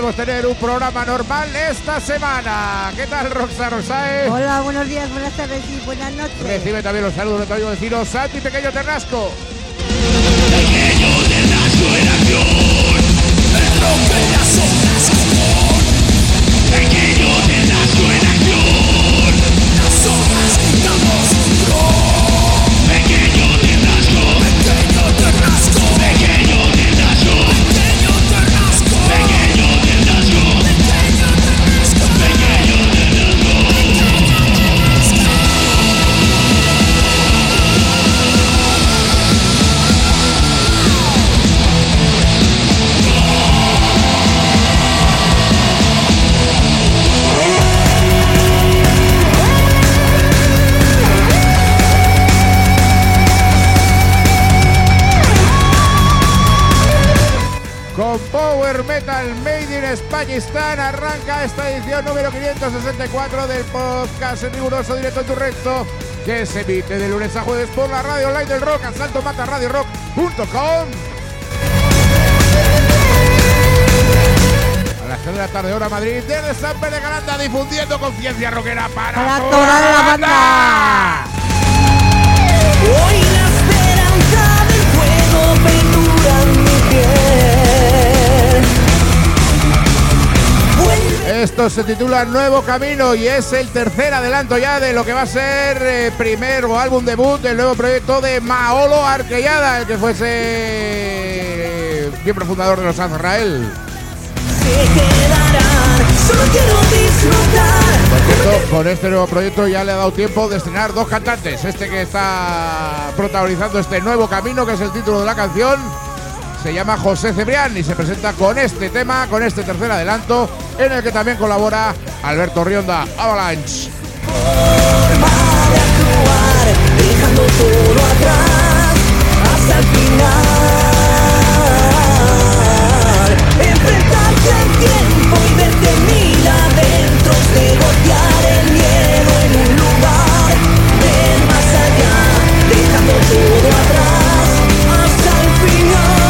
podemos tener un programa normal esta semana. ¿Qué tal, Roxa Rosae? Hola, buenos días, buenas tardes y buenas noches. Recibe también los saludos de tu amigo vecino Santi Pequeño Ternasco. Pequeño Ternasco en acción, el rompe las ondas común. Pequeño Ternasco en acción, las ondas quitamos control. Pequeño Ternasco, pequeño Ternasco, pequeño Ternasco, pequeño Ternasco, pequeño Ternasco, pequeño Ternasco, pequeño Con Power Metal Made in Spanistan arranca esta edición número 564 del podcast en riguroso directo en tu recto, que se emite de lunes a jueves por la radio online del rock, asaltomataradiorock.com. A las 3 de la tarde hora Madrid, desde San Pedro de Garanda, difundiendo conciencia rockera para toda la banda. Hoy la esperanza del fuego perdura en mi piel. Esto se titula Nuevo Camino y es el tercer adelanto ya de lo que va a ser primer o álbum debut del nuevo proyecto de Maolo Arquellada, el que fuese miembro fundador de los Azrael. Se quedarán, solo quiero disfrutar. Por cierto, con este nuevo proyecto ya le ha dado tiempo de estrenar dos cantantes. Este que está protagonizando este Nuevo Camino, que es el título de la canción, se llama José Cebrián y se presenta con este tema, con este tercer adelanto, en el que también colabora Alberto Rionda, Avalanche. Forma de actuar, dejando todo atrás, hasta el final. Enfrentarse al tiempo y verte mil adentros, negociar el miedo en un lugar, ver más allá, dejando todo atrás, hasta el final.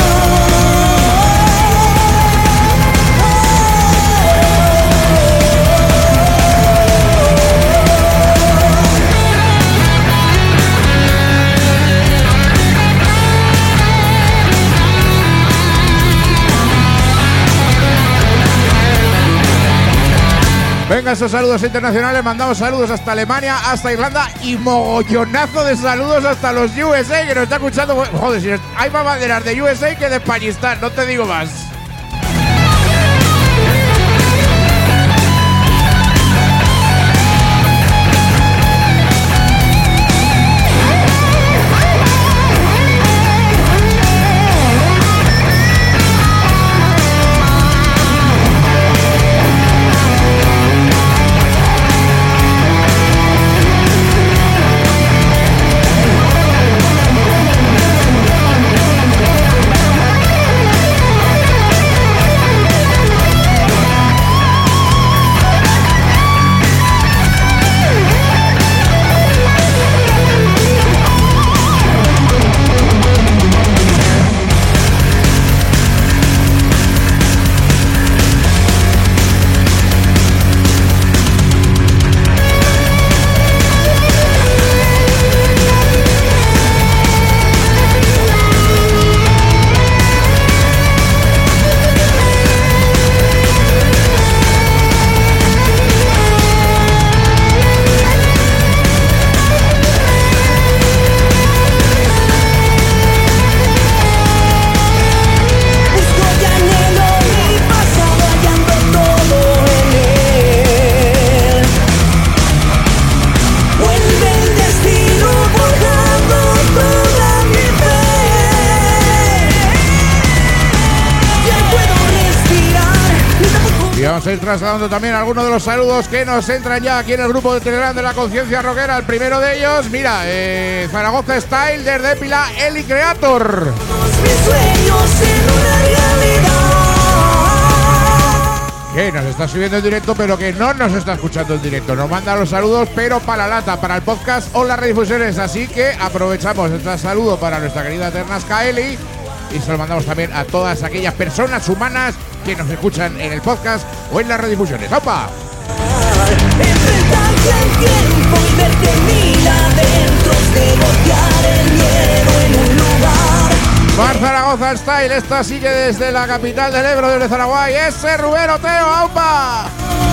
Venga, esos saludos internacionales, mandamos saludos hasta Alemania, hasta Irlanda y mogollonazo de saludos hasta los USA, que nos está escuchando. Joder, si hay más banderas de USA que de Españistán, no te digo más. Vamos a ir trasladando también algunos de los saludos que nos entran ya aquí en el grupo de Telegram de la Conciencia Rockera. El primero de ellos, mira, Zaragoza Style desde Pila, Eli Creator. Mis sueños en una realidad. Que nos está subiendo en directo, pero que no nos está escuchando en directo. Nos manda los saludos, pero para la lata, para el podcast o las redifusiones. Así que aprovechamos este saludo para nuestra querida Ternasca Eli y se lo mandamos también a todas aquellas personas humanas que nos escuchan en el podcast o en las redifusiones. ¡Opa! Enfrentarse al tiempo y verte mil adentros, negociar el miedo en un lugar. Mar Zaragoza Style, esta sigue desde la capital del Ebro, desde Zaragoza, y ese Rubén Oteo, ¡aupa!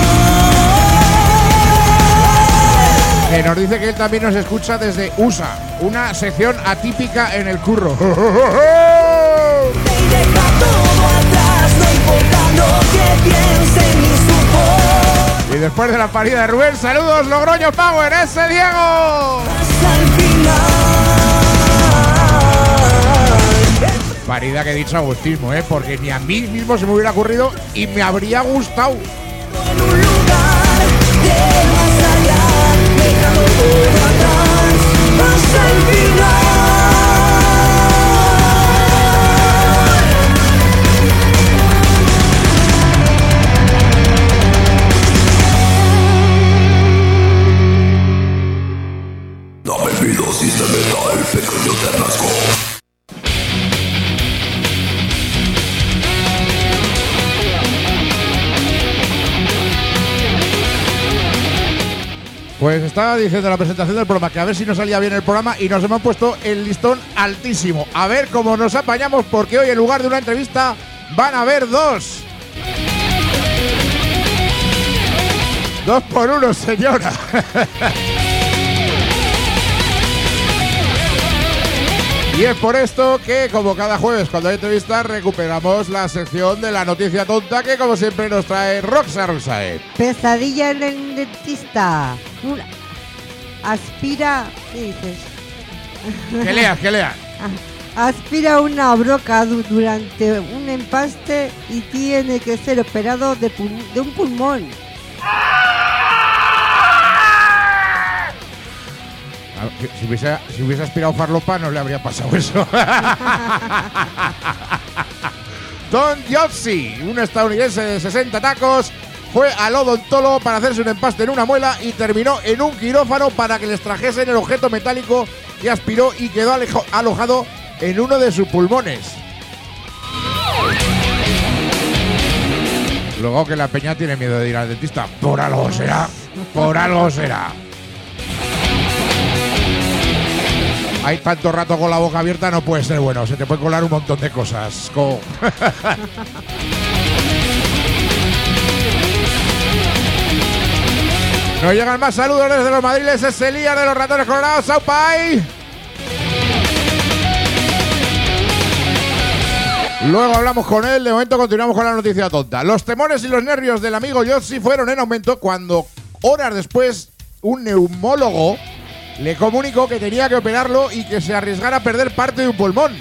Que nos dice que él también nos escucha desde USA, una sección atípica en el curro. Te deja todo atrás, no importa lo que piensen ni su voz. Y después de la parida de Rubén, saludos Logroño Power, ese Diego. Hasta el final. Parida que he dicho Agustismo, porque ni a mí mismo se me hubiera ocurrido y me habría gustado. En un lugar de más allá, dejando todo atrás, hasta el final. Dame mi dosis de metal, pequeño te rasgo. Pues estaba diciendo en la presentación del programa que a ver si nos salía bien el programa y nos hemos puesto el listón altísimo. A ver cómo nos apañamos, porque hoy en lugar de una entrevista van a haber dos. 2 por 1, señora. Y es por esto que, como cada jueves cuando hay entrevistas, recuperamos la sección de la noticia tonta que, como siempre, nos trae Roxa Rosae. Pesadilla en el dentista. Aspira. ¿Qué dices? Que leas. Aspira una broca durante un empaste y tiene que ser operado de un pulmón. Si hubiese aspirado farlopa no le habría pasado eso. Don Yossi, un estadounidense de 60 tacos, fue al odontólogo para hacerse un empaste en una muela y terminó en un quirófano para que le extrajesen el objeto metálico que aspiró y quedó alojado en uno de sus pulmones. Luego que la peña tiene miedo de ir al dentista. Por algo será. Por algo será. Hay tanto rato con la boca abierta, no puede ser bueno. Se te puede colar un montón de cosas. Nos llegan más saludos desde los madriles. Es Elías de los Ratones Colorados. ¡Saupai! Luego hablamos con él. De momento continuamos con la noticia tonta. Los temores y los nervios del amigo Yossi fueron en aumento cuando, horas después, un neumólogo le comunicó que tenía que operarlo y que se arriesgara a perder parte de un pulmón.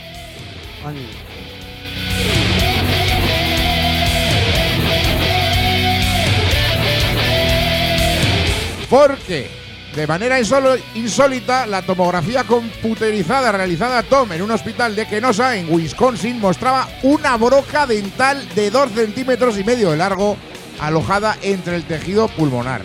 Porque, de manera insólita, la tomografía computerizada realizada a Tom en un hospital de Kenosha, en Wisconsin, mostraba una broca dental de 2,5 centímetros de largo alojada entre el tejido pulmonar.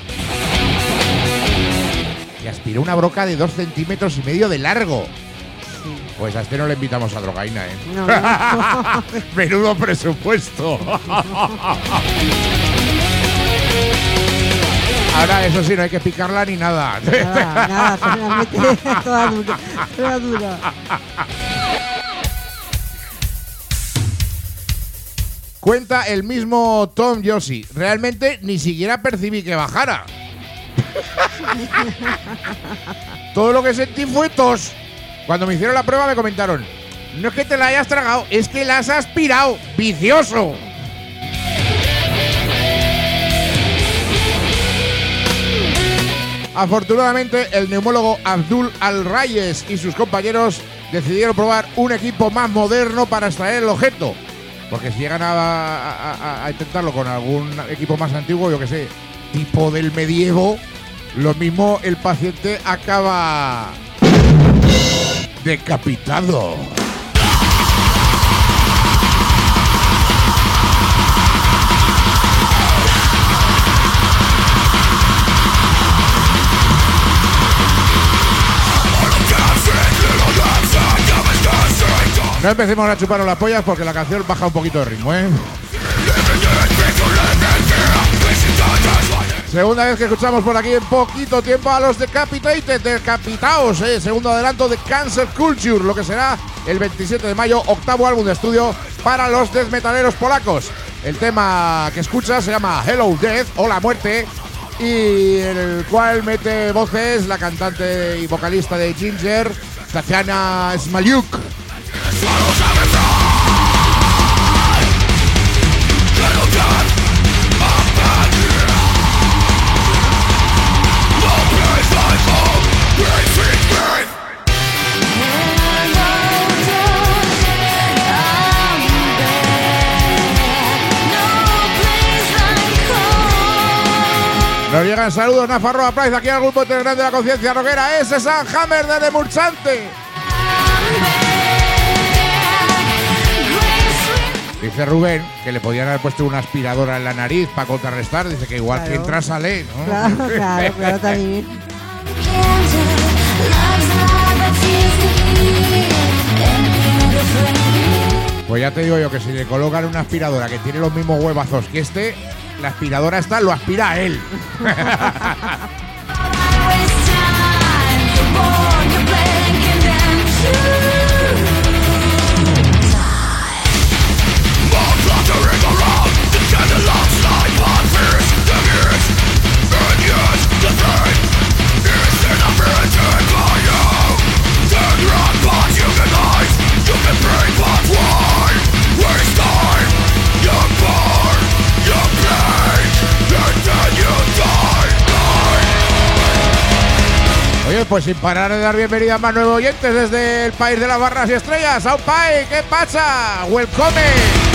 Que aspiró una broca de 2,5 centímetros de largo. Sí. Pues a este no le invitamos a drogaína, No. Menudo presupuesto. Ahora, eso sí, no hay que picarla ni nada. Nada, solamente toda dura. Cuenta el mismo Tom Yossi. Realmente ni siquiera percibí que bajara. Todo lo que sentí fue tos. Cuando me hicieron la prueba me comentaron: no es que te la hayas tragado, es que la has aspirado. ¡Vicioso! Afortunadamente, el neumólogo Abdul Al-Rayes y sus compañeros decidieron probar un equipo más moderno para extraer el objeto. Porque si llegan a intentarlo con algún equipo más antiguo, yo que sé, tipo del medievo, lo mismo el paciente acaba decapitado. No empecemos a chuparos las pollas porque la canción baja un poquito de ritmo, ¿eh? Segunda vez que escuchamos por aquí en poquito tiempo a los Decapitated, Decapitaos, segundo adelanto de Cancel Culture, lo que será el 27 de mayo, octavo álbum de estudio para los death metaleros polacos. El tema que escuchas se llama Hello Death, Hola Muerte, y en el cual mete voces la cantante y vocalista de Ginger, Tatiana Smaliuk. Nos llegan saludos, Nafarroa Price, aquí al grupo integral de la conciencia rockera. Ese es San Hammer de Murchante. Dice Rubén que le podían haber puesto una aspiradora en la nariz para contrarrestar. Dice que igual que entra sale, ¿no? Claro, también. Pues ya te digo yo que si le colocan una aspiradora que tiene los mismos huevazos que este, la aspiradora esta lo aspira a él. Oye, pues sin parar de dar bienvenida a más nuevos oyentes desde el país de las barras y estrellas. ¡Au pai! ¿Qué pasa? ¡Welcome!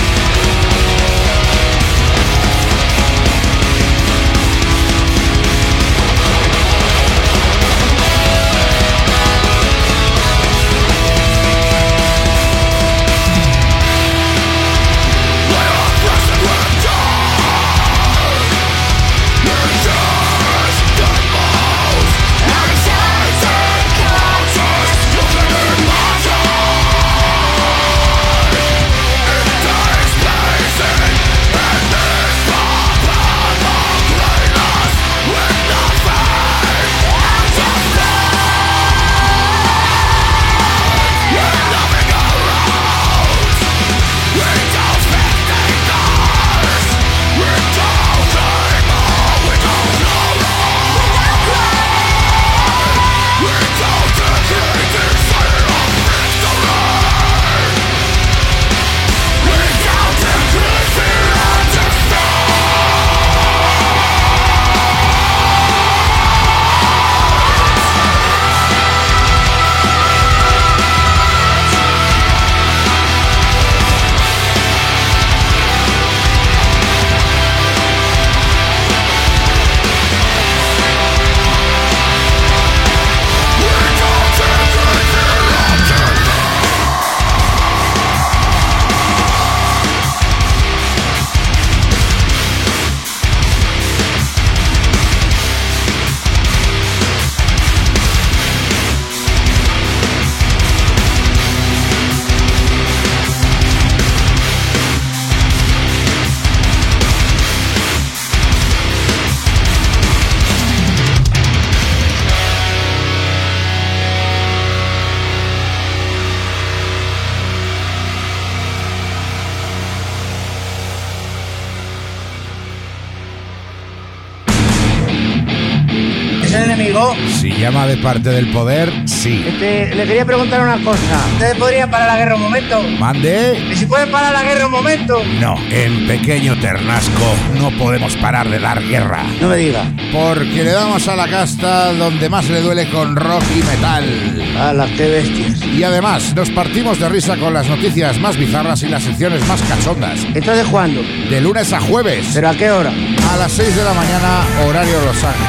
Si llama de parte del poder, sí. Le quería preguntar una cosa. ¿Ustedes podrían parar la guerra un momento? ¿Mande? ¿Y si pueden parar la guerra un momento? No, en Pequeño Ternasco no podemos parar de dar guerra. No me diga. Porque le damos a la casta donde más le duele con rock y metal. ¡Hala, qué bestias! Y además nos partimos de risa con las noticias más bizarras y las secciones más cachondas. ¿Entonces cuándo? De lunes a jueves. ¿Pero a qué hora? A las 6 de la mañana, horario Los Ángeles.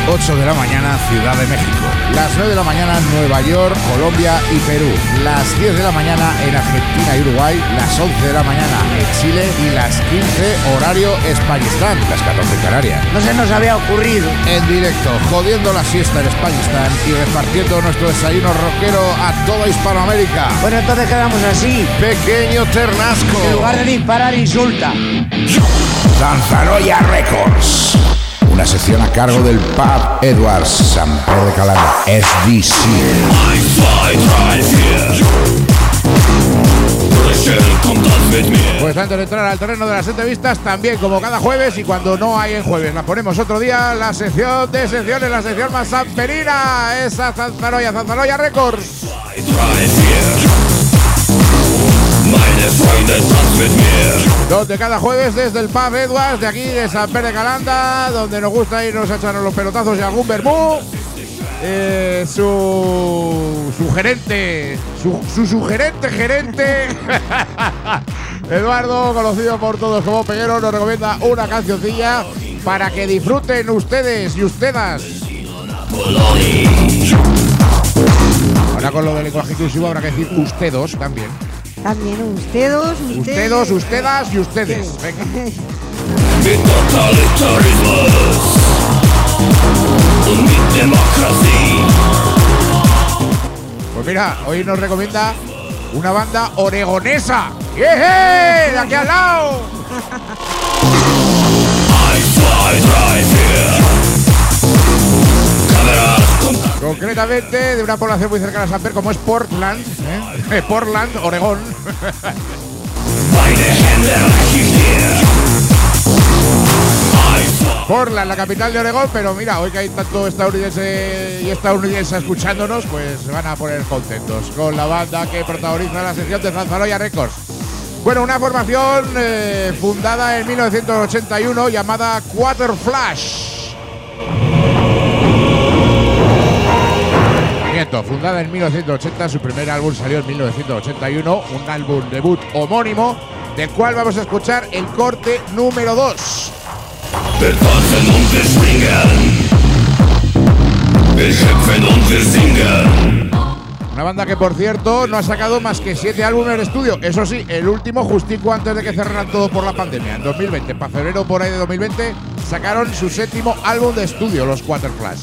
8 de la mañana, Ciudad de México. Las 9 de la mañana, Nueva York, Colombia y Perú. Las 10 de la mañana en Argentina y Uruguay. Las 11 de la mañana en Chile. Y las 15, horario Españistán. Las 14 en Canarias. No se nos había ocurrido. En directo, jodiendo la siesta en Españistán y repartiendo nuestro desayuno rockero a toda Hispanoamérica. Bueno, entonces quedamos así. Pequeño Ternasco. En lugar de disparar, insulta. Zanzaroya Records. Una sección a cargo del Pub Edwards, San Pedro de Calanda, SDC. Pues antes de entrar al terreno de las entrevistas, también como cada jueves, y cuando no hay en jueves, la ponemos otro día, la sección de secciones, la sección más samperina, esa Zanzaroya Records. Donde cada jueves desde el Pub Edwards de aquí de San Pedro de Calanda, donde nos gusta irnos a echarnos los pelotazos y algún vermú, su gerente Eduardo, conocido por todos como Peguero, nos recomienda una cancioncilla para que disfruten ustedes y ustedes. Ahora con lo del lenguaje inclusivo habrá que decir ustedes también. También ustedes, ustedas y ustedes. Venga. Pues mira, hoy nos recomienda una banda oregonesa. ¡Jeje! ¡De aquí al lado! Concretamente de una población muy cercana a San Pedro como es Portland, Portland, Oregón. Portland, la capital de Oregón, pero mira, hoy que hay tanto estadounidense y estadounidense escuchándonos, pues se van a poner contentos con la banda que protagoniza la sección de Zanzaroya Records. Bueno, una formación fundada en 1981 llamada Quarterflash. Fundada en 1980, su primer álbum salió en 1981, un álbum debut homónimo, del cual vamos a escuchar el corte número 2. Una banda que, por cierto, no ha sacado más que 7 álbumes en estudio. Eso sí, el último justico antes de que cerraran todo por la pandemia. En 2020, para febrero por ahí de 2020, sacaron su 7º álbum de estudio, los Quarterflash.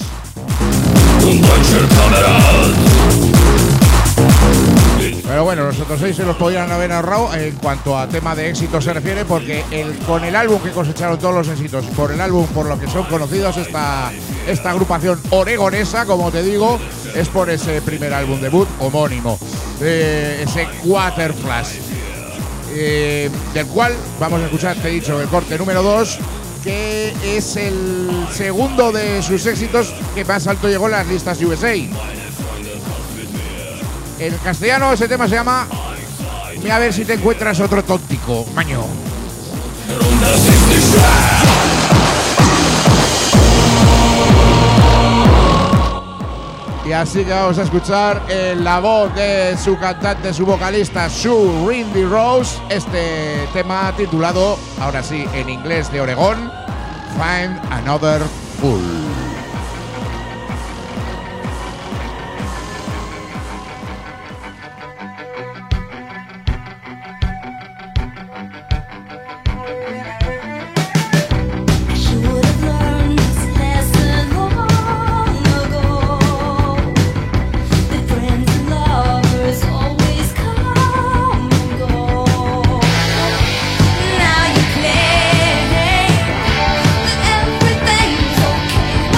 Pero bueno, los otros 6 se los podían haber ahorrado en cuanto a tema de éxito se refiere, porque con el álbum que cosecharon todos los éxitos, por el álbum por lo que son conocidos, esta agrupación oregonesa, como te digo, es por ese primer álbum debut homónimo, ese Quarterflash, del cual vamos a escuchar, te he dicho, el corte número 2, que es el segundo de sus éxitos que más alto llegó en las listas USA. En castellano ese tema se llama Mira a ver si te encuentras otro tóntico, maño. Y así que vamos a escuchar la voz de su cantante, su vocalista, Sue Rindy Rose, este tema titulado, ahora sí, en inglés de Oregón, Find Another Fool. Now you claim that everything's okay.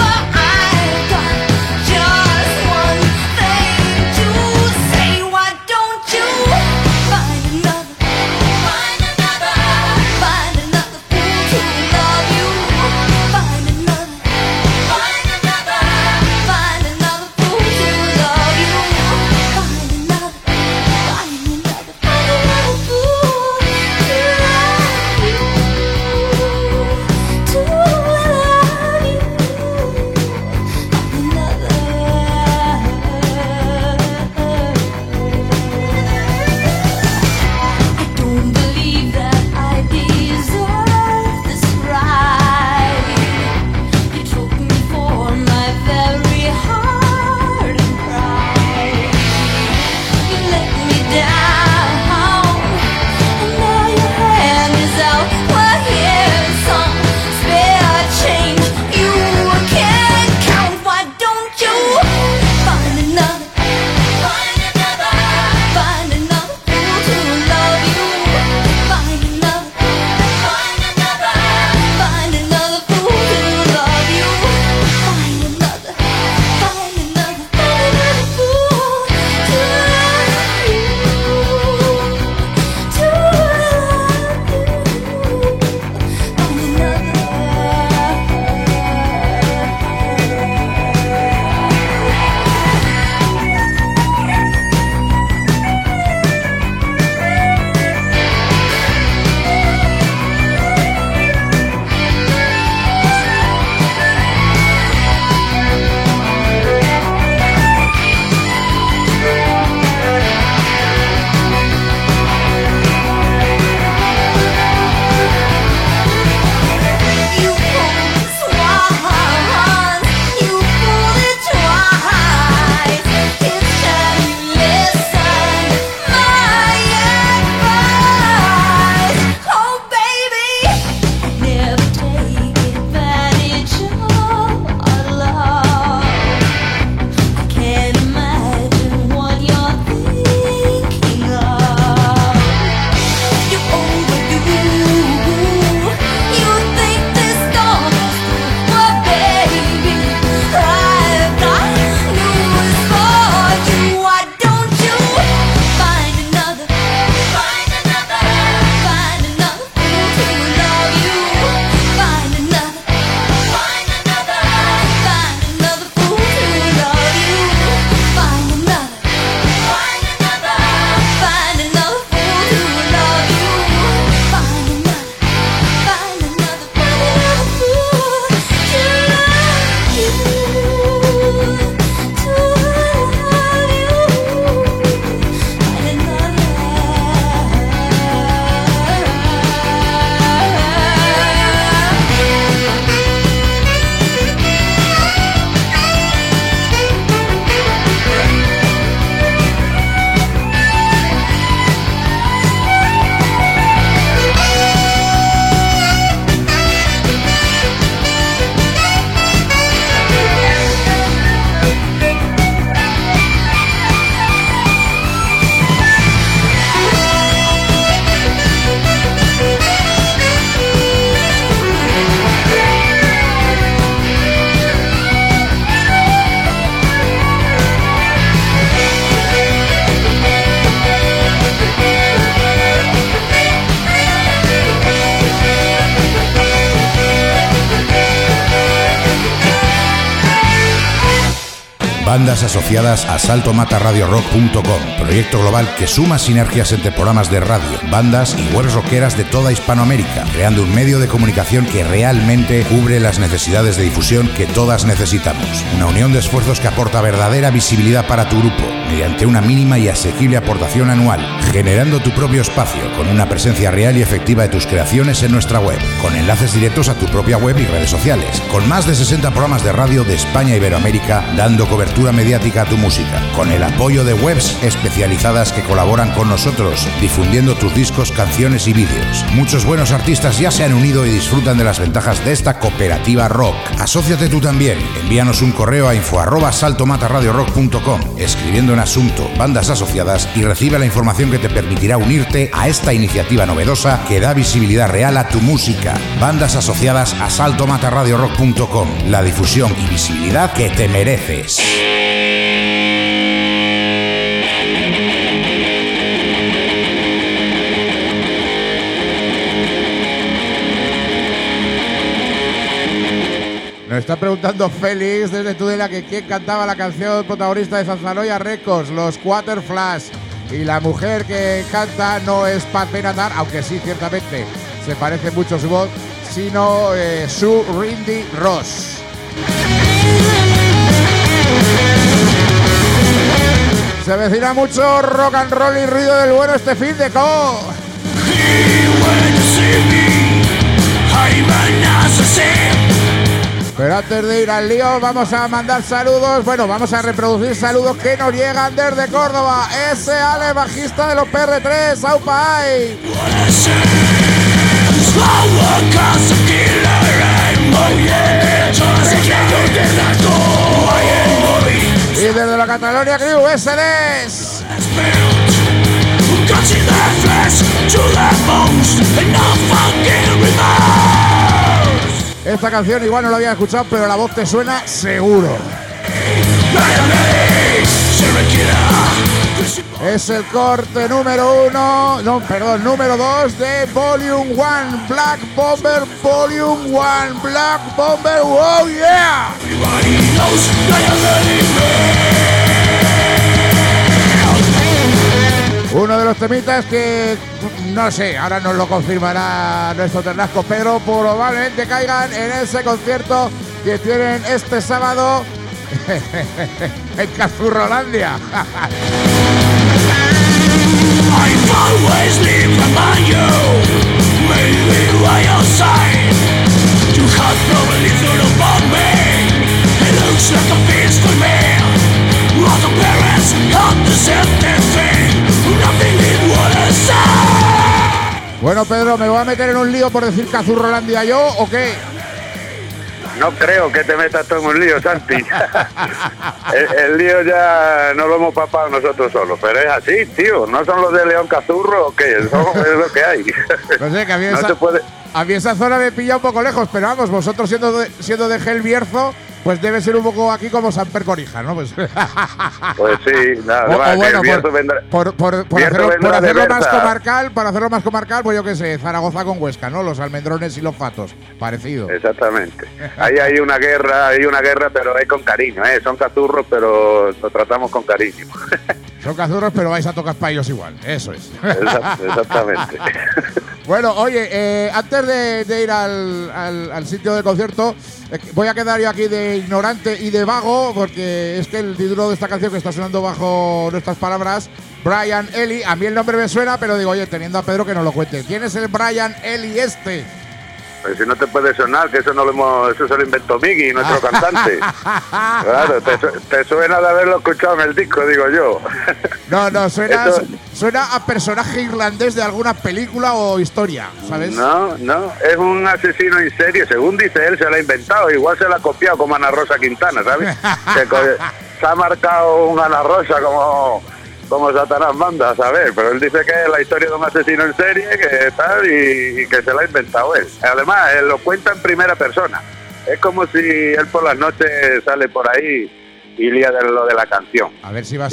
Bandas asociadas a saltomatarradiorock.com, proyecto global que suma sinergias entre programas de radio, bandas y webs rockeras de toda Hispanoamérica, creando un medio de comunicación que realmente cubre las necesidades de difusión que todas necesitamos. Una unión de esfuerzos que aporta verdadera visibilidad para tu grupo, mediante una mínima y asequible aportación anual, generando tu propio espacio, con una presencia real y efectiva de tus creaciones en nuestra web, con enlaces directos a tu propia web y redes sociales, con más de 60 programas de radio de España e Iberoamérica, dando cobertura mediática a tu música, con el apoyo de webs especializadas que colaboran con nosotros, difundiendo tus discos, canciones y vídeos. Muchos buenos artistas ya se han unido y disfrutan de las ventajas de esta cooperativa rock. Asóciate tú también. Envíanos un correo a info@saltomatarradiorock.com, escribiendo en asunto bandas asociadas, y recibe la información que te permitirá unirte a esta iniciativa novedosa que da visibilidad real a tu música. Bandas asociadas a saltomatarradiorock.com, la difusión y visibilidad que te mereces. Nos está preguntando Félix desde Tudela que quién cantaba la canción protagonista de Zanzanoya Records, los Quarterflash. Y la mujer que canta no es Pat Benatar, aunque sí, ciertamente se parece mucho su voz, sino Sue Rindy Ross. Se avecina mucho rock and roll y ruido del bueno este fin de co. Pero antes de ir al lío, vamos a mandar saludos. Bueno, vamos a reproducir saludos que nos llegan desde Córdoba. Ese Ale, bajista de los PR3, ¡aupa ay! Y desde la Catalonia Crew, ese es. Esta canción igual no la había escuchado, pero la voz te suena seguro. Es el corte número 2 de Volume 1, Black Bomber Volume 1, Black Bomber, oh yeah. Uno de los temitas que, no sé, ahora nos lo confirmará nuestro Ternasco Pedro, probablemente caigan en ese concierto que tienen este sábado en Cazurrolandia. Bueno, Pedro, ¿me voy a meter en un lío por decir Cazurrolandia yo o qué? No creo que te metas tú en un lío, Santi. el lío ya no lo hemos papado nosotros solos, pero es así, tío. ¿No son los de León Cazurro o qué? Es lo que hay. No sé, que a mí, no a mí esa zona me pilla un poco lejos, pero vamos, vosotros siendo de Gel Bierzo, pues debe ser un poco aquí como San Percorija, ¿no? Pues sí, nada. Bueno, por hacerlo más comarcal, pues yo qué sé, Zaragoza con Huesca, ¿no? Los almendrones y los fatos, parecido. Exactamente. Ahí hay una guerra, pero es con cariño, ¿eh? Son cazurros, pero lo tratamos con cariño. Son cazurros, pero vais a tocar para ellos igual, eso es. Exactamente. Bueno, oye, antes de ir al sitio del concierto, voy a quedar yo aquí de ignorante y de vago, porque es que el título de esta canción que está sonando bajo nuestras palabras, Brian Ely, a mí el nombre me suena, pero digo, oye, teniendo a Pedro que nos lo cuente. ¿Quién es el Brian Ely este? Pues si no te puede sonar, que eso se lo inventó Miggy, nuestro cantante. Claro, te suena de haberlo escuchado en el disco, digo yo. No, suena a personaje irlandés de alguna película o historia, ¿sabes? No, es un asesino en serie, según dice él, se lo ha inventado, igual se lo ha copiado como Ana Rosa Quintana, ¿sabes? Se ha marcado un Ana Rosa como Satanás manda, a ver, pero él dice que es la historia de un asesino en serie que tal y que se la ha inventado él. Además, él lo cuenta en primera persona. Es como si él por las noches sale por ahí y lía de lo de la canción. A ver si va a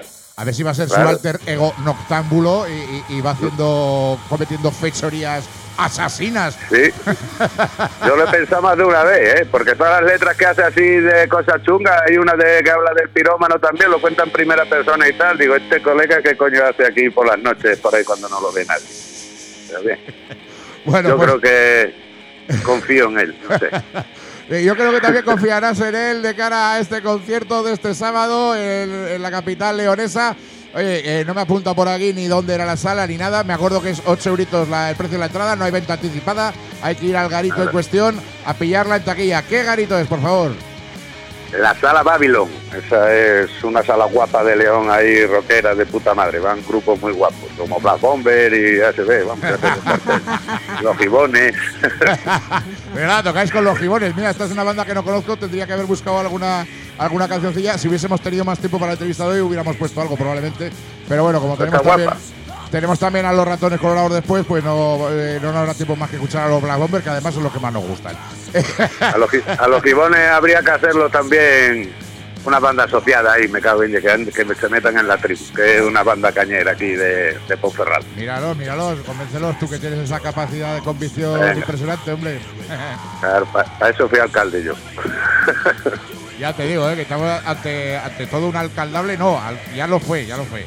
ser su alter ego noctámbulo y va cometiendo fechorías asesinas. Sí. Yo lo he pensado más de una vez, porque todas las letras que hace así de cosas chungas, hay una que habla del pirómano también, lo cuenta en primera persona y tal. Digo, este colega, ¿qué coño hace aquí por las noches, por ahí cuando no lo ve nadie? Pero bien. Bueno, yo pues, creo que confío en él, no sé. Yo creo que también confiarás en él de cara a este concierto de este sábado en la capital leonesa. Oye, no me apunta por aquí ni dónde era la sala ni nada. Me acuerdo que es 8 euritos el precio de la entrada, no hay venta anticipada. Hay que ir al garito en cuestión a pillarla en taquilla. ¿Qué garito es, por favor? La sala Babylon, esa es una sala guapa de León ahí, rockera de puta madre, van grupos muy guapos, como Black Bomber y ASB, vamos a hacer un cartel. Los Gibones. ¿Verdad? Tocáis con los Gibones. Mira, esta es una banda que no conozco, tendría que haber buscado alguna cancioncilla. Si hubiésemos tenido más tiempo para la entrevista de hoy, hubiéramos puesto algo probablemente. Pero bueno, como tenemos también a los Ratones Colorados después, pues no nos habrá tiempo más que escuchar a los Black Bomber, que además son los que más nos gustan. A los Gibones habría que hacerlo también una banda asociada ahí, me cago en que se metan en la tribu, que es una banda cañera aquí de Ponferrada. Míralos, convéncelos, tú que tienes esa capacidad de convicción impresionante, hombre. Claro, para eso fui alcalde yo. Ya te digo, que estamos ante todo un alcaldable, ya lo fue.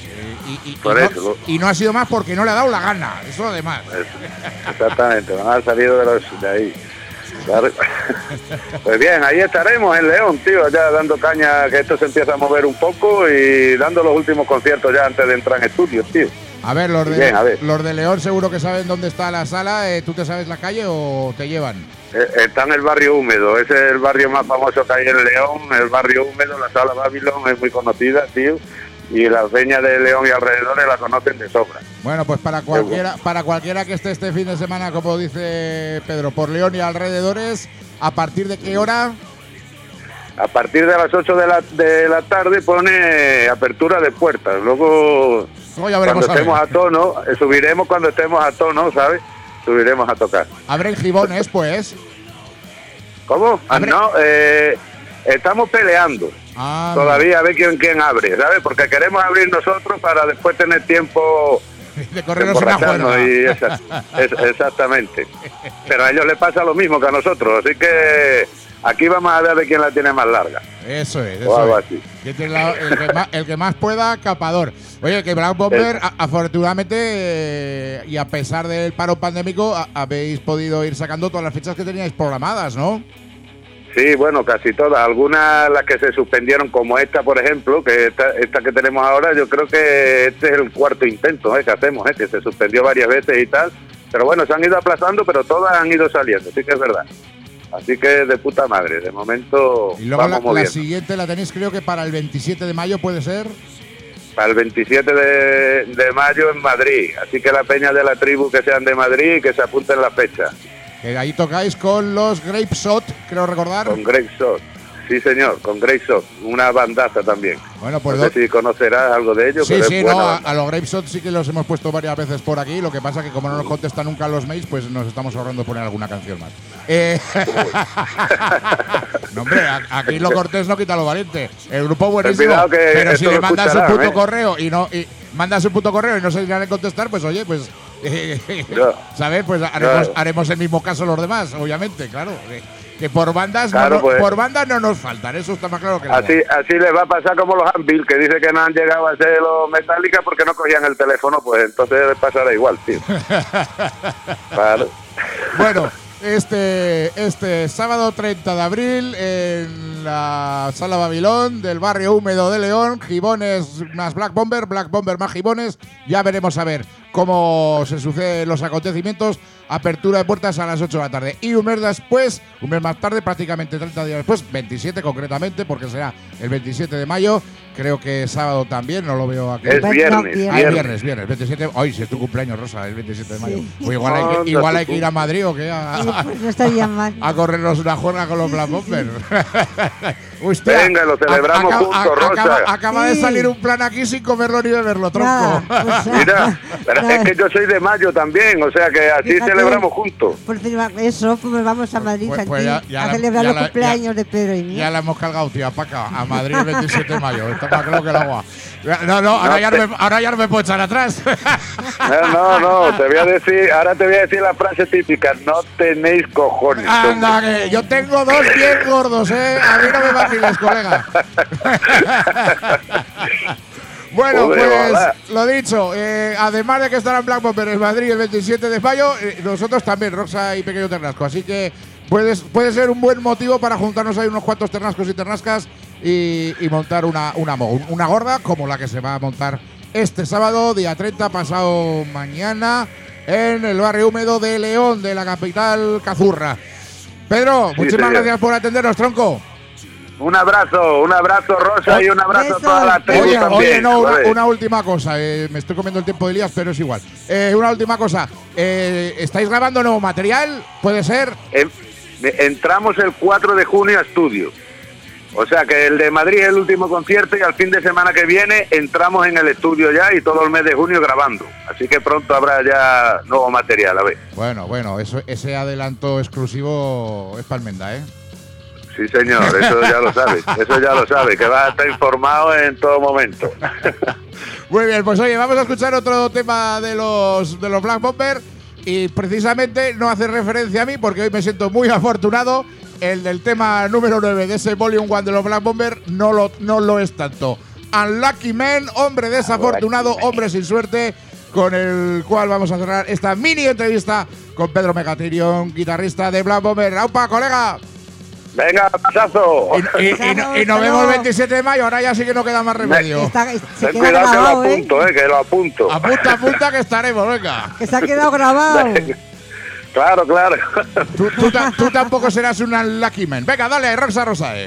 Y no ha sido más porque no le ha dado la gana, eso además. Exactamente, van a haber salido de ahí. Claro. Pues bien, ahí estaremos en León, tío, ya dando caña, que esto se empieza a mover un poco y dando los últimos conciertos ya antes de entrar en estudios, tío. A ver, los de León seguro que saben dónde está la sala. ¿Tú te sabes la calle o te llevan? Está en el barrio húmedo, ese es el barrio más famoso que hay en León, el barrio húmedo, la sala Babylon es muy conocida, tío, y las peñas de León y alrededores la conocen de sobra. Bueno, pues para cualquiera que esté este fin de semana, como dice Pedro, por León y alrededores, ¿a partir de qué hora? A partir de las 8 de la tarde pone apertura de puertas, luego cuando estemos a tono, subiremos cuando estemos a tono, ¿sabes? Subiremos a tocar. ¿Abren Gibones, pues? ¿Cómo? No, estamos peleando todavía a ver quién abre, ¿sabes? Porque queremos abrir nosotros para después tener tiempo de corrernos una juerga. Exactamente. Pero a ellos les pasa lo mismo que a nosotros, así que aquí vamos a ver de quién la tiene más larga. Eso es. Así. El que más pueda, capador. Oye, que Black Bomber, afortunadamente, y a pesar del paro pandémico, habéis podido ir sacando todas las fechas que teníais programadas, ¿no? Sí, bueno, casi todas. Algunas las que se suspendieron, como esta, por ejemplo, que esta que tenemos ahora, yo creo que este es el cuarto intento que hacemos, que se suspendió varias veces y tal. Pero bueno, se han ido aplazando, pero todas han ido saliendo, sí que es verdad. Así que de puta madre, de momento. Y luego la siguiente la tenéis, creo que para el 27 de mayo, ¿puede ser? Para el 27 de mayo en Madrid. Así que la peña de la tribu que sean de Madrid, que se apunten la fecha. Que ahí tocáis con los Grape Shot, creo recordar. Con Grape Shot. Sí, señor, con Grape Shot, una bandaza también. Bueno, pues no sé si conocerás algo de ellos. Sí, no, a los Grape Shot sí que los hemos puesto varias veces por aquí. Lo que pasa es que como no nos contestan nunca los mails, pues nos estamos ahorrando poner alguna canción más. No, hombre, aquí lo cortés no quita lo valiente. El grupo buenísimo, pero si le mandas un puto correo y mandas un puto correo y no se dirán en contestar, pues oye, pues ¿sabes? Pues haremos el mismo caso los demás, obviamente, claro. Que por bandas por bandas no nos faltan, eso está más claro que nada. Así les va a pasar como los Anvil, que dice que no han llegado a ser los Metallica porque no cogían el teléfono, pues entonces les pasará igual, tío. Claro. Bueno, este sábado 30 de abril en la Sala Babylon del barrio húmedo de León, Gibones más Black Bomber más Gibones, ya veremos a ver cómo se suceden los acontecimientos. Apertura de puertas a las 8 de la tarde. Y un mes más tarde, prácticamente 30 días después, 27 concretamente, porque será el 27 de mayo. Creo que sábado también, no lo veo aquí. Es viernes. Viernes, 27. Hoy, si es tu cumpleaños, Rosa, el 27 de mayo. Sí. O igual hay que ir a Madrid o qué. No estaría mal. A corrernos una juerga con los Black Bomber. Venga, lo celebramos juntos, Rosa. Acaba de salir un plan aquí sin comerlo ni beberlo, tronco. Mira, pero es que yo soy de mayo también, o sea que así celebramos celebramos juntos. Por eso, pues vamos a Madrid, Pues Santi, ya a la- celebrar ya los la- cumpleaños de Pedro y mí. Ya la hemos cargado, tía, para acá, a Madrid el 27 de mayo. Está más claro que el agua. No, ahora ya no me puedo echar atrás. No, ahora te voy a decir la frase típica, no tenéis cojones. Anda, que yo tengo 2 bien gordos, ¿eh? A mí no me vaciles, colega. Bueno, Joder, pues hola. lo dicho, además de que estará en Black Bomber en Madrid el 27 de mayo, nosotros también, Roxa y Pequeño Ternasco. Así que puede ser un buen motivo para juntarnos ahí unos cuantos ternascos y ternascas y montar una gorda como la que se va a montar este sábado, día 30, pasado mañana, en el barrio húmedo de León, de la capital cazurra. Pedro, Sí, muchísimas señor. gracias por atendernos, tronco. Un abrazo Rosa y un abrazo a toda la tribu Oye, también. no, ¿vale? una última cosa. Me estoy comiendo el tiempo de Elías, pero es igual. Una última cosa. ¿Estáis grabando nuevo material? ¿Puede ser? Entramos el 4 de junio a estudio. O sea que el de Madrid es el último concierto y al fin de semana que viene entramos en el estudio ya y todo el mes de junio grabando. Así que pronto habrá ya nuevo material, a ver. Bueno, ese adelanto exclusivo es palmenda, ¿eh? Sí, señor, eso ya lo sabe, que va a estar informado en todo momento. Muy bien, pues oye, vamos a escuchar otro tema de los Black Bomber y precisamente no hace referencia a mí porque hoy me siento muy afortunado. El del tema número 9 de ese Volume 1 de los Black Bomber no lo es tanto. Unlucky Man, hombre desafortunado, hombre sin suerte, con el cual vamos a cerrar esta mini entrevista con Pedro Megatirion, guitarrista de Black Bomber. ¡Aupa, colega! Venga, pasazo. Y nos vemos el 27 de mayo, ahora ya sí que no queda más remedio. Se Ten queda cuidado que lo grabado, apunto, que lo apunto. Apunta que estaremos, venga. Que se ha quedado grabado. Claro. Tú tampoco serás un Unlucky Man. Venga, dale, Rosa Rosae.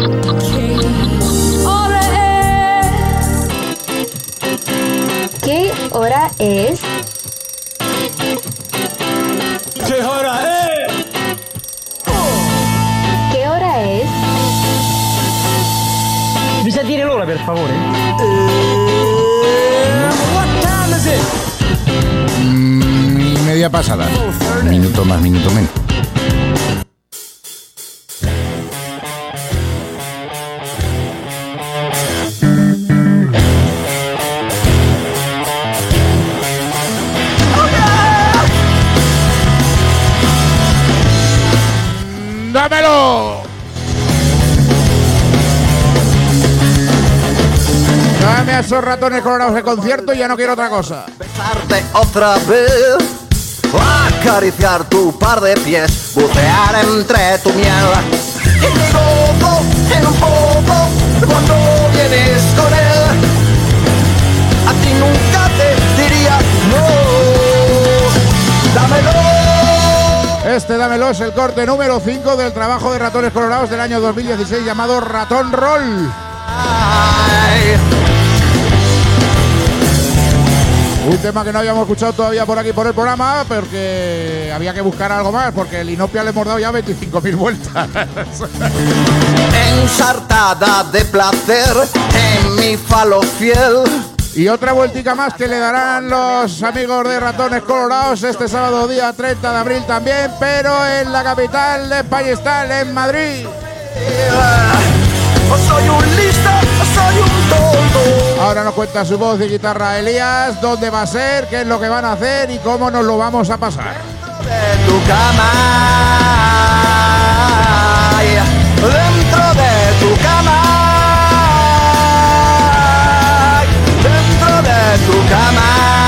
¿Qué hora es? ¿Qué hora es? ¿Qué hora es? Mi sentire l'ora, per favore. What time is it? Media pasada. Minuto más, minuto menos. ¡Dámelo! Dame a esos ratones colorados de concierto y ya no quiero otra cosa. Besarte otra vez, acariciar tu par de pies, bucear entre tu miel. Y me gozo en un poco cuando vienes con él. A ti nunca te diría no. Dámelo. Este Dámelo es el corte número 5 del trabajo de Ratones Colorados del año 2016 llamado Ratón Roll. Un tema que no habíamos escuchado todavía por aquí por el programa porque había que buscar algo más porque el Inopia le hemos dado ya 25.000 vueltas. Ensartada de placer en mi falo fiel. Y otra vueltica más que le darán los amigos de Ratones Colorados este sábado día 30 de abril también, pero en la capital de España están, en Madrid. Soy un listo, soy un tonto. Ahora nos cuenta su voz y guitarra Elías, dónde va a ser, qué es lo que van a hacer y cómo nos lo vamos a pasar. De tu cama, dentro de tu cama, dentro de tu cama.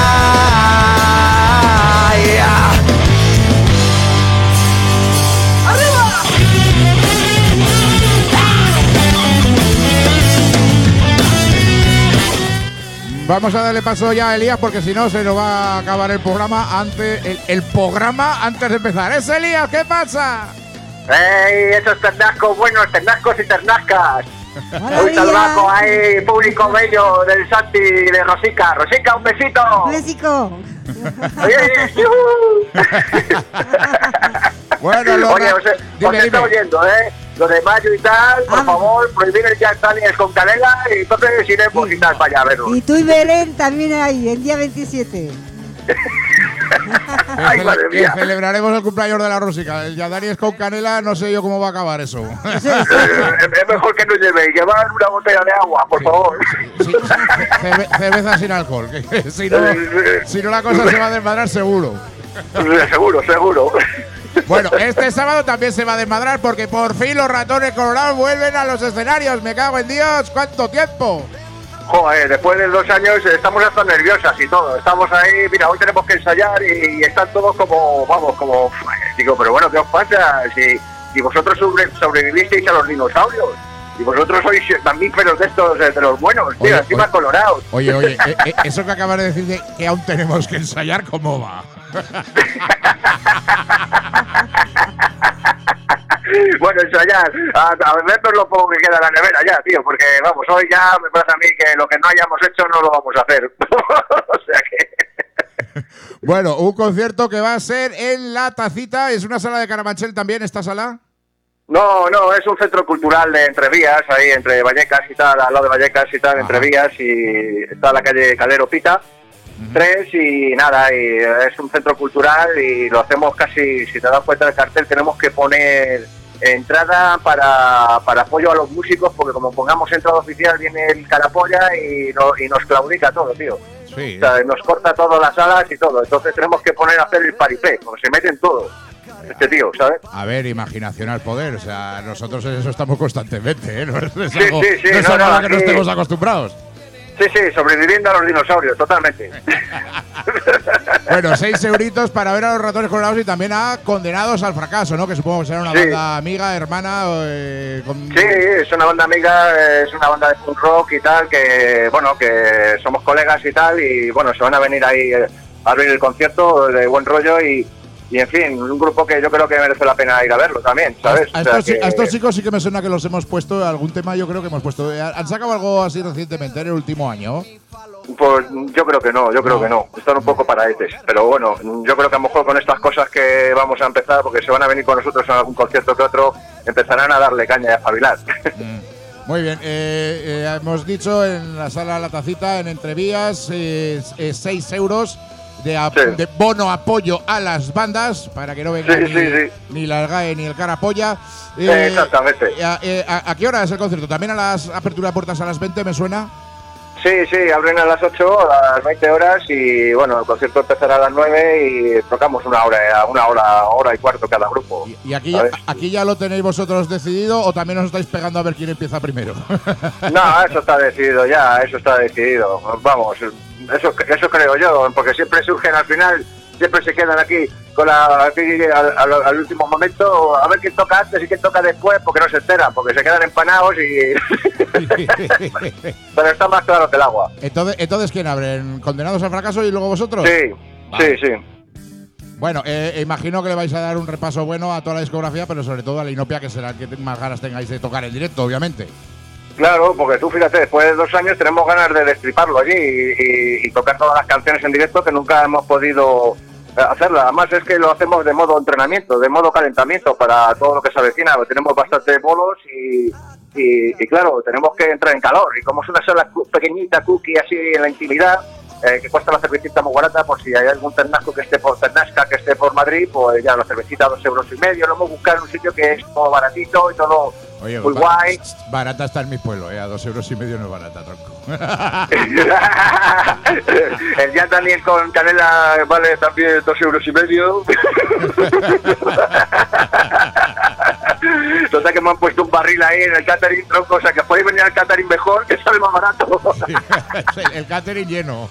Vamos a darle paso ya a Elías porque si no se nos va a acabar el programa antes el programa antes de empezar. ¡Es Elías! ¿Qué pasa? ¡Ey! Esos ternascos buenos, ternascos y ternascas. Un saludazo ahí, público bello del Santi de Rosica. Rosica, un besito. Un besico. Bueno, oye, os está oyendo, Lo de mayo y tal, por favor, prohibir el Jack Daniels con canela y entonces iremos y tal para allá a verlo. Y tú y Belén también ahí, el día 27. Ay, madre mía. Celebraremos el cumpleaños de la Rosica. El Jack Daniels con canela, no sé yo cómo va a acabar eso. Es mejor que no lleve, llevar una botella de agua, por favor. Sí, cerveza sin alcohol, que si no la cosa se va a desmadrar seguro. Seguro. Bueno, este sábado también se va a desmadrar porque por fin los Ratones Colorados vuelven a los escenarios. Me cago en Dios, ¿cuánto tiempo? Joder, después de 2 años estamos hasta nerviosas y todo. Estamos ahí, mira, hoy tenemos que ensayar y están todos como, vamos, como... Digo, pero bueno, ¿qué os pasa? Si vosotros sobrevivisteis a los dinosaurios y vosotros sois mamíferos de estos, de los buenos, tío, encima colorados. Oye, eso que acabas de decir de que aún tenemos que ensayar, ¿cómo va? Bueno, ensayar, a vernos lo poco que queda en la nevera ya, tío, porque vamos, hoy ya me parece a mí que lo que no hayamos hecho no lo vamos a hacer. O sea que... Bueno, un concierto que va a ser en La Tacita, ¿es una sala de Carabanchel también esta sala? No, es un centro cultural de Entrevías, ahí entre Vallecas y tal, al lado de Vallecas y tal, Entrevías, y está la calle Calero Pita. 3 y nada, y es un centro cultural y lo hacemos casi, si te das cuenta del cartel, tenemos que poner entrada para apoyo a los músicos, porque como pongamos entrada oficial viene el carapolla y nos claudica todo, tío. Sí. O sea, nos corta todas las alas y todo, entonces tenemos que poner a hacer el paripé, porque se meten todos. Este tío, ¿sabes? A ver, imaginación al poder, o sea, nosotros en eso estamos constantemente, ¿eh? No es algo, sí, no es algo que no estemos acostumbrados. Sí, sobreviviendo a los dinosaurios, totalmente. Bueno, 6 euritos para ver a los Ratones Colorados y también a Condenados al Fracaso, ¿no? Que supongo que será una banda amiga, hermana. Sí, es una banda amiga, es una banda de punk rock y tal, que, bueno, que somos colegas y tal, y bueno, se van a venir ahí a abrir el concierto de buen rollo y y en fin, un grupo que yo creo que merece la pena ir a verlo también, ¿sabes? A estos chicos sí que me suena que los hemos puesto, algún tema yo creo que hemos puesto. ¿Han sacado algo así recientemente en el último año? Pues yo creo que no, están un poco paraetes, pero bueno, yo creo que a lo mejor con estas cosas que vamos a empezar, porque se van a venir con nosotros en algún concierto que otro, empezarán a darle caña y a espabilar. Muy bien, hemos dicho en la sala La Tacita, en Entrevías, 6 euros de bono apoyo a las bandas, para que no venga ni la GAE ni el Carapolla. Exactamente. ¿A qué hora es el concierto? ¿También a las apertura de puertas a las 20, me suena? Sí, abren a las 8, a las 20 horas y bueno, el concierto empezará a las 9 y tocamos una hora y cuarto cada grupo. ¿Y aquí ya lo tenéis vosotros decidido o también os estáis pegando a ver quién empieza primero? No, eso está decidido ya, Vamos, eso creo yo, porque siempre surgen al final, siempre se quedan aquí con al último momento, a ver quién toca antes y quién toca después, porque no se enteran, porque se quedan empanados y... Pero está más claro que el agua. Entonces ¿quién abren? ¿Condenados al fracaso y luego vosotros? Sí, vale. Sí. Bueno, imagino que le vais a dar un repaso bueno a toda la discografía, pero sobre todo a la Inopia, que será el que más ganas tengáis de tocar en directo, obviamente. Claro, porque tú fíjate, después de 2 años tenemos ganas de destriparlo allí y tocar todas las canciones en directo que nunca hemos podido hacerlo. Además es que lo hacemos de modo entrenamiento, de modo calentamiento para todo lo que se avecina. Tenemos bastantes bolos y claro, tenemos que entrar en calor. Y como es una sala pequeñita, cookie, así en la intimidad, que cuesta la cervecita muy barata, por si hay algún ternasco que esté por Ternasca, que esté por Madrid, pues ya la cervecita 2,5 euros. Lo hemos buscado en un sitio que es todo baratito y todo. Oye, muy guay. Barata está en mi pueblo, a 2,5 euros no es barata, tronco. El Jack Daniel con canela vale también 2,5 euros. Total que me han puesto un barril ahí en el catering, tronco, o sea que podéis venir al catering mejor, que sale más barato. El catering lleno.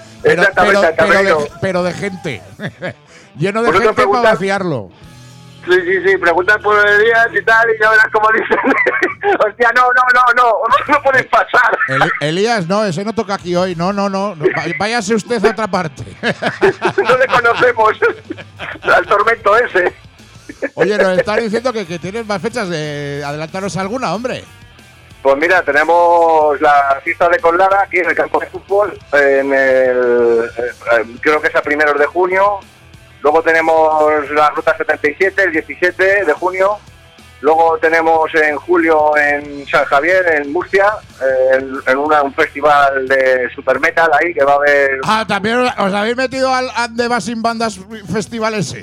Pero de gente. Lleno de gente para vaciarlo. Sí, preguntan por el día y tal, y ya verás cómo dicen. Hostia, no podéis pasar. Elías, no, ese no toca aquí hoy, no. Váyase usted a otra parte. No le conocemos al tormento ese. Oye, nos están diciendo que tienes más fechas, de adelantaros alguna, hombre. Pues mira, tenemos la fiesta de Colada aquí en el campo de fútbol, creo que es a 1 de junio. Luego tenemos la Ruta 77, el 17 de junio. Luego tenemos en julio en San Javier, en Murcia, en un festival de super metal ahí que va a haber... También os habéis metido al de Basin Bandas Festival ese.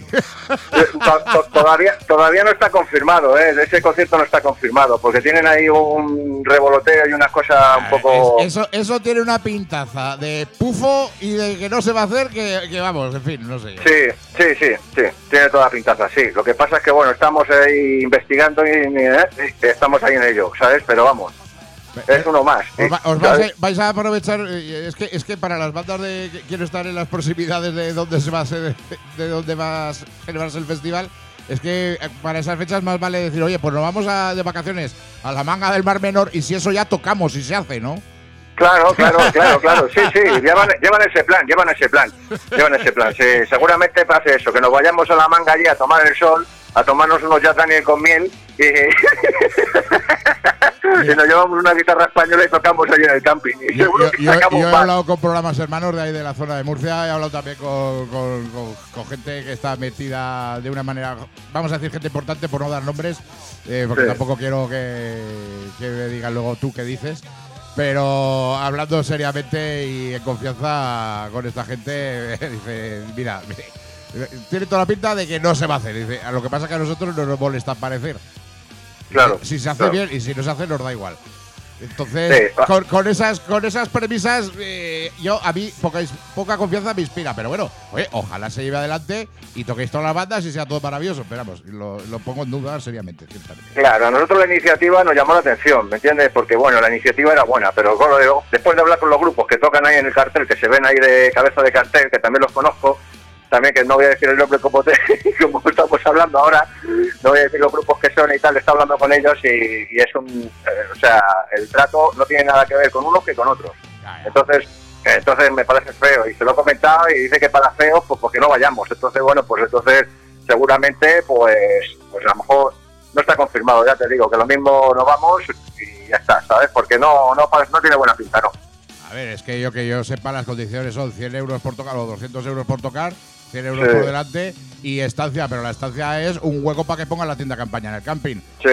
Todavía no está confirmado, ese concierto no está confirmado, porque tienen ahí un revoloteo y una cosa un poco... Eso tiene una pintaza de pufo y de que no se va a hacer, que vamos, en fin, no sé. Sí, tiene toda pintaza, sí. Lo que pasa es que, bueno, estamos ahí investigando y estamos ahí en ello, ¿sabes? Pero vamos, es uno más. Vais a aprovechar, es que para las bandas que quiero estar en las proximidades de donde va a celebrarse el festival, es que para esas fechas más vale decir, oye, pues nos vamos de vacaciones a la Manga del Mar Menor y si eso ya tocamos y se hace, ¿no? Claro. Sí, llevan ese plan. Sí, seguramente pase eso, que nos vayamos a la Manga allí a tomar el sol, a tomarnos unos Jack Daniel con miel y nos llevamos una guitarra española y tocamos allí en el camping. Yo he hablado con programas hermanos de ahí de la zona de Murcia, he hablado también con gente que está metida de una manera, vamos a decir gente importante por no dar nombres, porque tampoco quiero que me digan luego tú qué dices. Pero hablando seriamente y en confianza con esta gente, dice, mira, tiene toda la pinta de que no se va a hacer. Dice, lo que pasa es que a nosotros no nos molesta parecer. Claro. Si se hace bien y si no se hace, nos da igual. Entonces, con esas premisas, a mí poca confianza me inspira. Pero bueno, oye, ojalá se lleve adelante y toquéis todas las bandas y sea todo maravilloso. Pero vamos, lo pongo en duda seriamente, ciertamente. Claro, a nosotros la iniciativa nos llamó la atención, ¿me entiendes? Porque bueno, la iniciativa era buena, pero después de hablar con los grupos que tocan ahí en el cartel, que se ven ahí de cabeza de cartel, que también los conozco, también que no voy a decir el nombre como estamos hablando ahora, no voy a decir los grupos que son y tal, está hablando con ellos y es o sea, el trato no tiene nada que ver con unos que con otros. Entonces, Entonces me parece feo y se lo he comentado y dice que para feos pues porque no vayamos. Entonces bueno, pues entonces seguramente pues a lo mejor no está confirmado, ya te digo que lo mismo no vamos y ya está, ¿sabes? Porque no tiene buena pinta, ¿no? A ver, es que yo sepa, las condiciones son 100 euros por tocar o 200 euros por tocar, 100 euros por delante y estancia, pero la estancia es un hueco para que pongan la tienda campaña en el camping. Sí.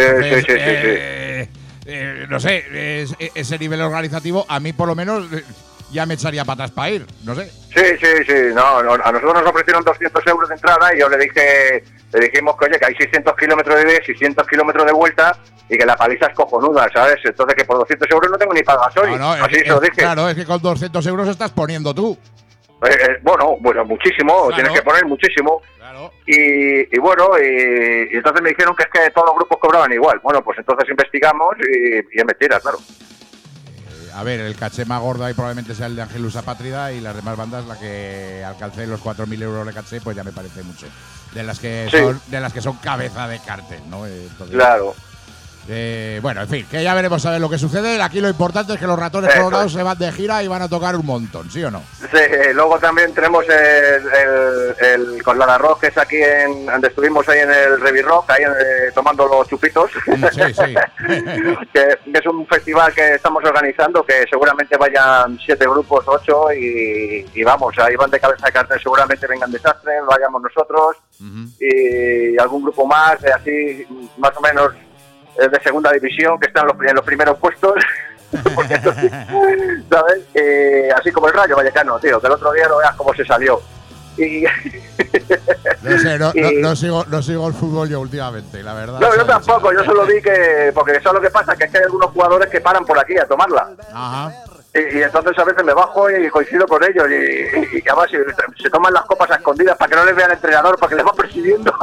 No sé, ese nivel organizativo a mí por lo menos ya me echaría patas para ir, no sé. Sí, no, a nosotros nos ofrecieron 200 euros de entrada y yo le dijimos que oye, que hay 600 kilómetros de ida y 600 kilómetros de vuelta y que la paliza es cojonuda, ¿sabes? Entonces que por 200 euros no tengo ni para gasoil. Así se lo dije. Claro, es que con 200 euros estás poniendo tú. Bueno, muchísimo, claro. Tienes que poner muchísimo. Claro. Y bueno, y entonces me dijeron que es que todos los grupos cobraban igual. Bueno, pues entonces investigamos y es mentira, claro. A ver, el caché más gordo ahí probablemente sea el de Angelus Apátrida y las demás bandas, la que alcancé los 4.000 euros de caché, pues ya me parece mucho. De las que son cabeza de cartel, ¿no? Entonces, claro. Bueno, en fin, que ya veremos a ver lo que sucede. Aquí lo importante es que los Ratones Colorados se van de gira y van a tocar un montón, ¿sí o no? Sí, luego también tenemos el con la de arroz, que es aquí donde estuvimos ahí en el Revi Rock, ahí tomando los chupitos. Sí. que es un festival que estamos organizando, que seguramente vayan 7 grupos, 8 y vamos, ahí van de cabeza de cartel, seguramente vengan Desastres, vayamos nosotros y algún grupo más, así más o menos de segunda división, que están en los primeros puestos. Porque ¿sabes? Así como el Rayo Vallecano, tío, que el otro día no veas cómo se salió. Y no sé, no sigo el fútbol yo últimamente, la verdad. No, yo tampoco, yo solo vi que, porque eso es lo que pasa, que es que hay algunos jugadores que paran por aquí a tomarla. Ajá. Y entonces a veces me bajo y coincido con ellos y además se toman las copas a escondidas para que no les vea el entrenador, porque les va persiguiendo.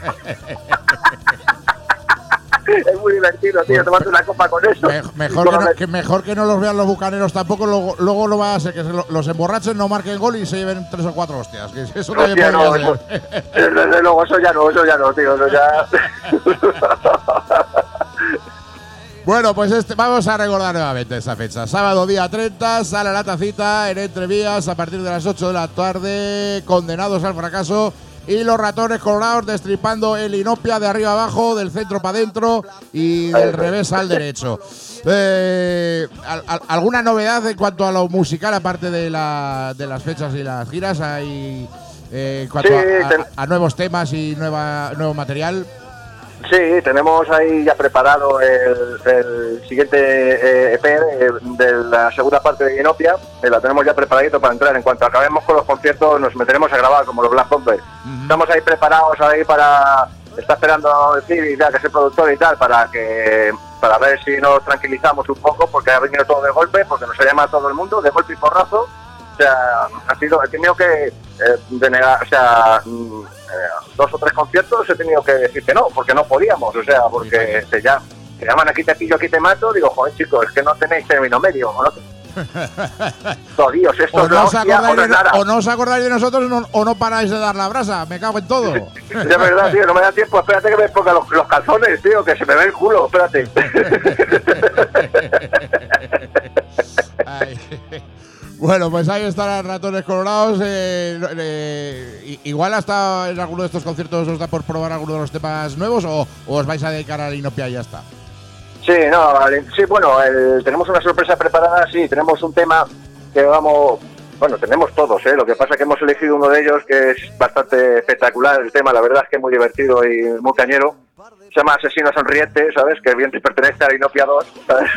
Es muy divertido, tío, tomarte una copa con eso. Mejor que no los vean los bucaneros tampoco, luego lo va a hacer que los emborrachen, no marquen gol y se lleven 3 o 4 hostias. Que eso Hostia, no, desde luego, eso ya no, tío, eso ya. Bueno, pues vamos a recordar nuevamente esa fecha. Sábado día 30, sale la tacita en Entrevías a partir de las 8 de la tarde, condenados al fracaso. Y los Ratones Colorados destripando el Inopia de arriba abajo, del centro para adentro y del revés al derecho. ¿Alguna novedad en cuanto a lo musical, aparte de las fechas y las giras? ¿Hay en cuanto a nuevos temas y nuevo material? Sí, tenemos ahí ya preparado el siguiente EP de la segunda parte de Inopia. La tenemos ya preparadito para entrar. En cuanto acabemos con los conciertos, nos meteremos a grabar como los Black Bombers. Estamos ahí preparados ahí está esperando el Civi, que es el productor y tal, para ver si nos tranquilizamos un poco, porque ha venido todo de golpe, porque nos ha llamado todo el mundo, de golpe y porrazo. O sea, he tenido que denegar, o sea, 2 o 3 conciertos he tenido que decir que no, porque no podíamos, o sea, porque te llaman aquí te pillo, aquí te mato, digo, joder chicos, es que no tenéis término medio, ¿no? Oh, Dios, esto o no os acordáis de nosotros o no paráis de dar la brasa, me cago en todo. Es verdad, tío, no me da tiempo, espérate que me ponga los calzones, tío, que se me ve el culo, espérate. Bueno, pues ahí están los Ratones Colorados. Igual hasta en alguno de estos conciertos os da por probar alguno de los temas nuevos o os vais a dedicar a la Inopia y ya está. Sí, bueno, tenemos una sorpresa preparada, sí, tenemos un tema que tenemos todos, lo que pasa es que hemos elegido uno de ellos que es bastante espectacular el tema, la verdad es que es muy divertido y muy cañero. Se llama Asesino Sonriente, ¿sabes? Que bien te pertenece a la Inopia 2, ¿sabes?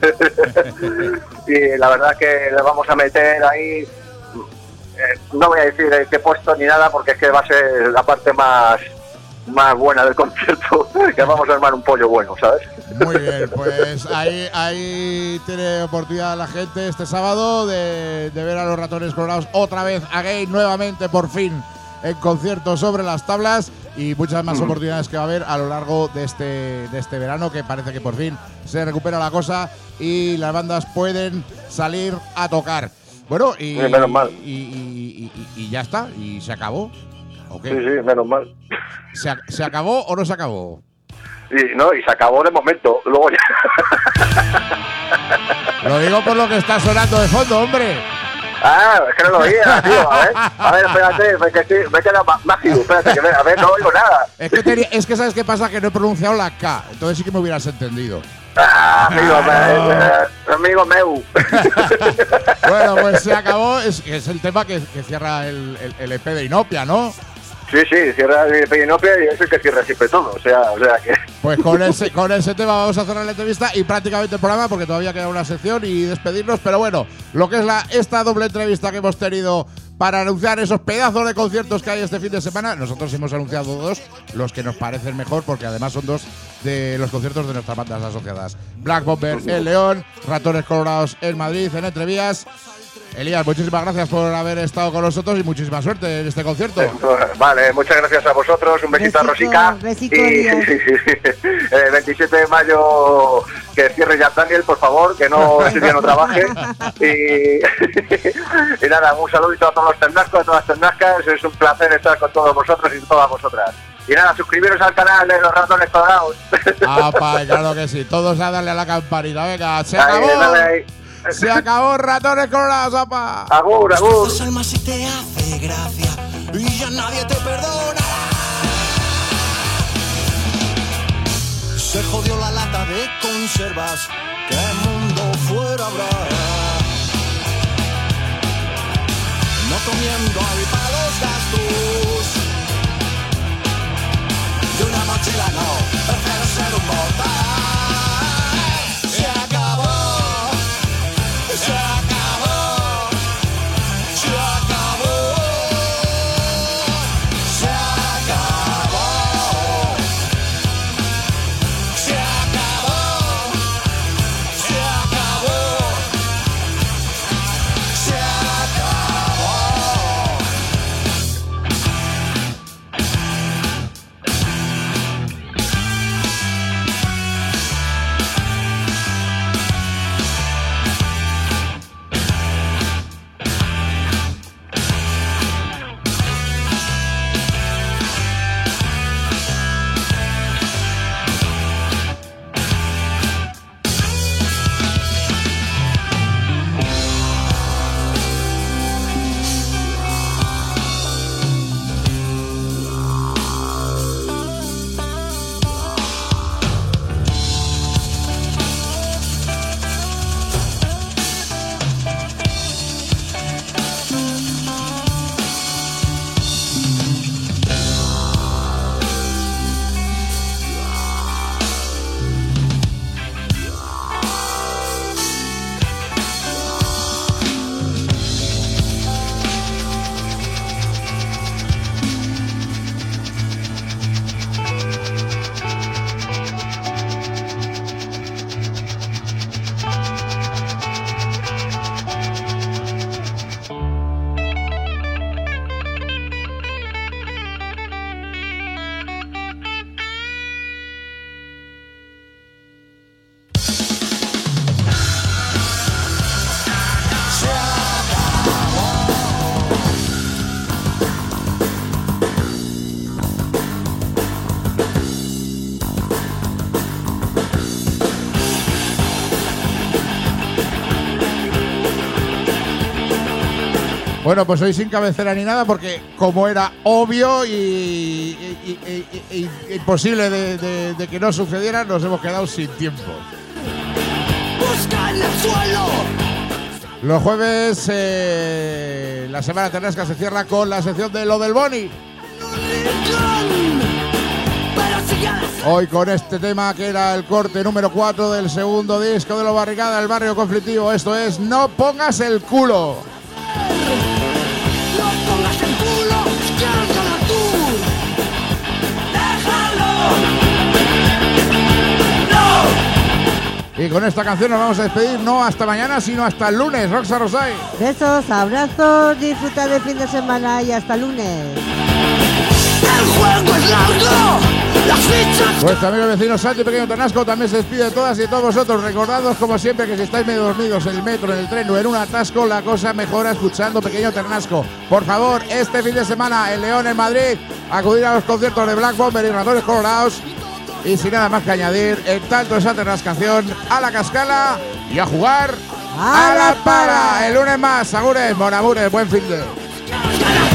Y la verdad que le vamos a meter ahí, no voy a decir qué puesto ni nada, porque es que va a ser la parte más buena del concierto, que vamos a armar un pollo bueno, ¿sabes? Muy bien, pues ahí tiene oportunidad la gente este sábado de ver a los Ratones Colorados otra vez, again, nuevamente, por fin, en concierto sobre las tablas y muchas más oportunidades que va a haber a lo largo de este verano, que parece que por fin se recupera la cosa y las bandas pueden salir a tocar. Bueno, menos mal. Y ya está, y se acabó. Okay. Sí, menos mal. ¿Se acabó o no se acabó? Y se acabó de momento, luego ya. Lo digo por lo que está sonando de fondo, hombre. Ah, es que no lo oía, tío. A ver, espérate, me he quedado mágico. Espérate, que a ver, no oigo nada. Es que ¿sabes qué pasa? Que no he pronunciado la K, entonces sí que me hubieras entendido. Ah, amigo meu. Bueno, pues se acabó. Es el tema que cierra el EP de Inopia, ¿no? Sí, cierra el EP de Inopia y es el que cierra siempre todo. O sea que. Pues con ese tema vamos a cerrar la entrevista y prácticamente el programa, porque todavía queda una sección y despedirnos. Pero bueno, lo que es esta doble entrevista que hemos tenido para anunciar esos pedazos de conciertos que hay este fin de semana, nosotros hemos anunciado 2, los que nos parecen mejor, porque además son 2 de los conciertos de nuestras bandas asociadas. Black Bomber en León, Ratones Colorados en Madrid, en Entrevías. Elías, muchísimas gracias por haber estado con nosotros y muchísima suerte en este concierto. Vale, muchas gracias a vosotros, un besito a Rosica. Besito, y 27 de mayo que cierre ya Daniel, por favor, que no ese día no trabaje. Y nada, un saludito a todos los ternascos, a todas las ternascas, es un placer estar con todos vosotros y todas vosotras. Y nada, suscribiros al canal de los Ratones Colorados. Claro que sí, todos a darle a la campanita, venga, se acabó. Se acabó Ratones Colorados, apa. Agur. Alma si te hace gracia y ya nadie te perdona. Se jodió la lata de conservas, qué mundo fuera habrá. No comiendo para los gastos de una mochila, no, prefiero ser un mortal. Se acabó. Se acabó, se acabó, se acabó, se acabó, se acabó, se acabó. Bueno, pues hoy sin cabecera ni nada, porque como era obvio y imposible de que no sucediera, nos hemos quedado sin tiempo. Busca en el suelo. Los jueves, la semana ternasca se cierra con la sección de Lo del Boni. Hoy con este tema que era el corte número 4 del segundo disco de Los Barricada, El Barrio Conflictivo. Esto es No Pongas el Culo. No pongas el culo, quieres ganar tú. ¡Déjalo! ¡No! Y con esta canción nos vamos a despedir, no hasta mañana, sino hasta el lunes. Roxa Rosay. Besos, abrazos, disfruta del fin de semana y hasta el lunes. ¡El juego es largo! ¡Las fichas! Vuestro amigo vecino Santi Pequeño Ternasco también se despide de todas y de todos vosotros. Recordad como siempre que si estáis medio dormidos en el metro, en el tren o en un atasco, la cosa mejora escuchando Pequeño Ternasco. Por favor, este fin de semana en León, en Madrid, acudir a los conciertos de Black Bomber y Ratones Colorados. Y sin nada más que añadir, en tanto esa ternascación, a la cascala y a jugar ¡A la para! El lunes más, agures, monamures, buen fin de...